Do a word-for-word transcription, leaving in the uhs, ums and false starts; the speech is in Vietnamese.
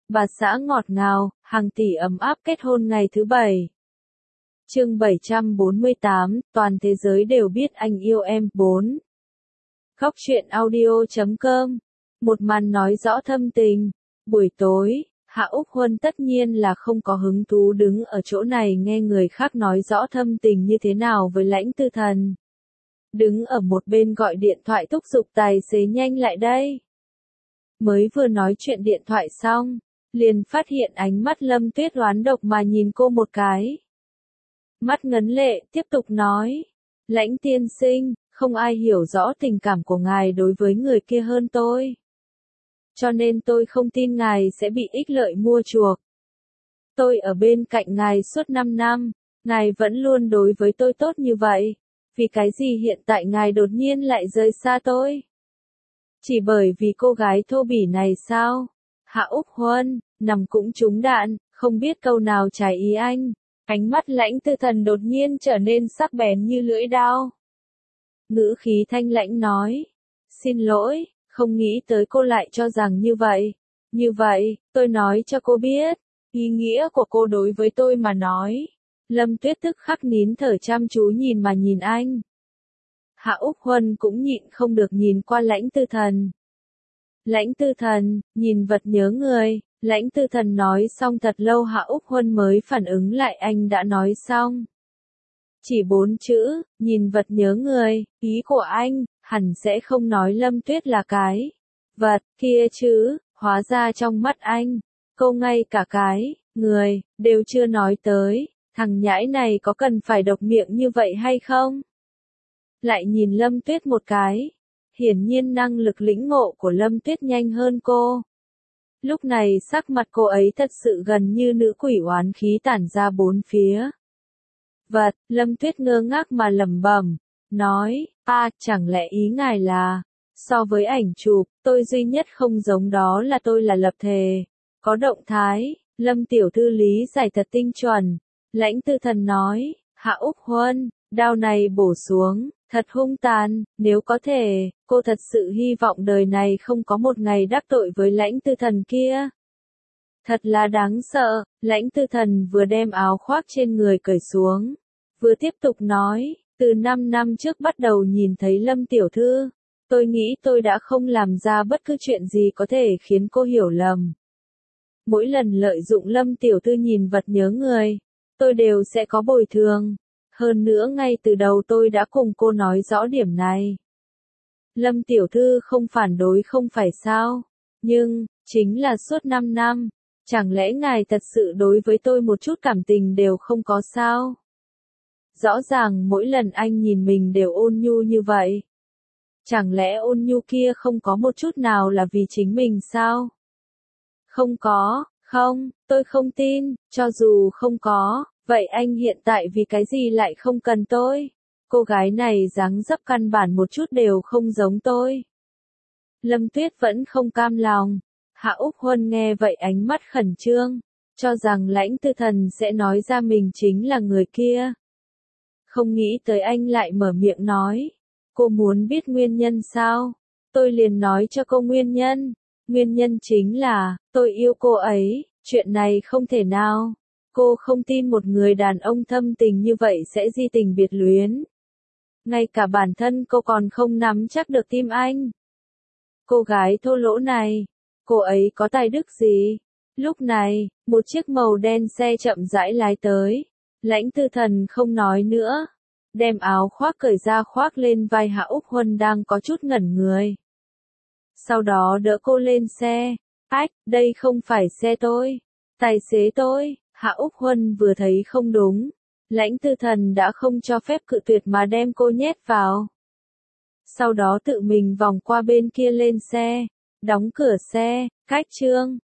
bà xã ngọt ngào, hàng tỷ ấm áp kết hôn ngày thứ bảy. Chương bảy trăm bốn mươi tám, toàn thế giới đều biết anh yêu em. bốn. Khóc chuyện audio chấm com. Một màn nói rõ thâm tình. Buổi tối, Hạ Úc Huân tất nhiên là không có hứng thú đứng ở chỗ này nghe người khác nói rõ thâm tình như thế nào với Lãnh Tư Thần. Đứng ở một bên gọi điện thoại thúc giục tài xế nhanh lại đây. Mới vừa nói chuyện điện thoại xong, liền phát hiện ánh mắt Lâm Tuyết oán độc mà nhìn cô một cái. Mắt ngấn lệ, tiếp tục nói. Lãnh tiên sinh, không ai hiểu rõ tình cảm của ngài đối với người kia hơn tôi. Cho nên tôi không tin ngài sẽ bị ích lợi mua chuộc. Tôi ở bên cạnh ngài suốt năm năm, ngài vẫn luôn đối với tôi tốt như vậy. Vì cái gì hiện tại ngài đột nhiên lại rời xa tôi? Chỉ bởi vì cô gái thô bỉ này sao? Hạ Úc Huân, nằm cũng trúng đạn, không biết câu nào trái ý anh. Ánh mắt Lãnh Tư Thần đột nhiên trở nên sắc bén như lưỡi dao. Ngữ khí thanh lãnh nói. Xin lỗi, không nghĩ tới cô lại cho rằng như vậy. Như vậy, tôi nói cho cô biết, ý nghĩa của cô đối với tôi mà nói. Lâm Tuyết tức khắc nín thở chăm chú nhìn mà nhìn anh. Hạ Úc Huân cũng nhịn không được nhìn qua Lãnh Tư Thần. Lãnh Tư Thần, nhìn vật nhớ người. Lãnh Tư Thần nói xong thật lâu Hạ Úc Huân mới phản ứng lại anh đã nói xong. Chỉ bốn chữ, nhìn vật nhớ người, ý của anh, hẳn sẽ không nói Lâm Tuyết là cái vật kia chứ, hóa ra trong mắt anh, cô ngay cả cái người đều chưa nói tới, thằng nhãi này có cần phải độc miệng như vậy hay không? Lại nhìn Lâm Tuyết một cái, hiển nhiên năng lực lĩnh ngộ của Lâm Tuyết nhanh hơn cô. Lúc này sắc mặt cô ấy thật sự gần như nữ quỷ oán khí tản ra bốn phía. Vật, Lâm Tuyết ngơ ngác mà lẩm bẩm, nói, a, chẳng lẽ ý ngài là, so với ảnh chụp, tôi duy nhất không giống đó là tôi là lập thể, có động thái, Lâm tiểu thư lý giải thật tinh chuẩn. Lãnh Tư Thần nói, Hạ Úc Huân, đao này bổ xuống, thật hung tàn, nếu có thể, cô thật sự hy vọng đời này không có một ngày đắc tội với Lãnh Tư Thần kia. Thật là đáng sợ, Lãnh Tư Thần vừa đem áo khoác trên người cởi xuống, vừa tiếp tục nói, từ năm năm trước bắt đầu nhìn thấy Lâm tiểu thư, tôi nghĩ tôi đã không làm ra bất cứ chuyện gì có thể khiến cô hiểu lầm. Mỗi lần lợi dụng Lâm tiểu thư nhìn vật nhớ người, tôi đều sẽ có bồi thường. Hơn nữa ngay từ đầu tôi đã cùng cô nói rõ điểm này. Lâm tiểu thư không phản đối không phải sao? Nhưng, chính là suốt năm năm, chẳng lẽ ngài thật sự đối với tôi một chút cảm tình đều không có sao? Rõ ràng mỗi lần anh nhìn mình đều ôn nhu như vậy. Chẳng lẽ ôn nhu kia không có một chút nào là vì chính mình sao? Không có, không, tôi không tin, cho dù không có. Vậy anh hiện tại vì cái gì lại không cần tôi? Cô gái này dáng dấp căn bản một chút đều không giống tôi. Lâm Tuyết vẫn không cam lòng. Hạ Úc Huân nghe vậy ánh mắt khẩn trương, cho rằng Lãnh Tư Thần sẽ nói ra mình chính là người kia. Không nghĩ tới anh lại mở miệng nói. Cô muốn biết nguyên nhân sao? Tôi liền nói cho cô nguyên nhân. Nguyên nhân chính là, tôi yêu cô ấy, chuyện này không thể nào. Cô không tin một người đàn ông thâm tình như vậy sẽ di tình biệt luyến. Ngay cả bản thân cô còn không nắm chắc được tim anh. Cô gái thô lỗ này, cô ấy có tài đức gì? Lúc này, một chiếc màu đen xe chậm rãi lái tới. Lãnh Tư Thần không nói nữa, đem áo khoác cởi ra khoác lên vai Hạ Úc Huân đang có chút ngẩn người. Sau đó đỡ cô lên xe. Ách, đây không phải xe tôi, tài xế tôi. Hạ Úc Huân vừa thấy không đúng, Lãnh Tư Thần đã không cho phép cự tuyệt mà đem cô nhét vào. Sau đó tự mình vòng qua bên kia lên xe, đóng cửa xe, cách chương.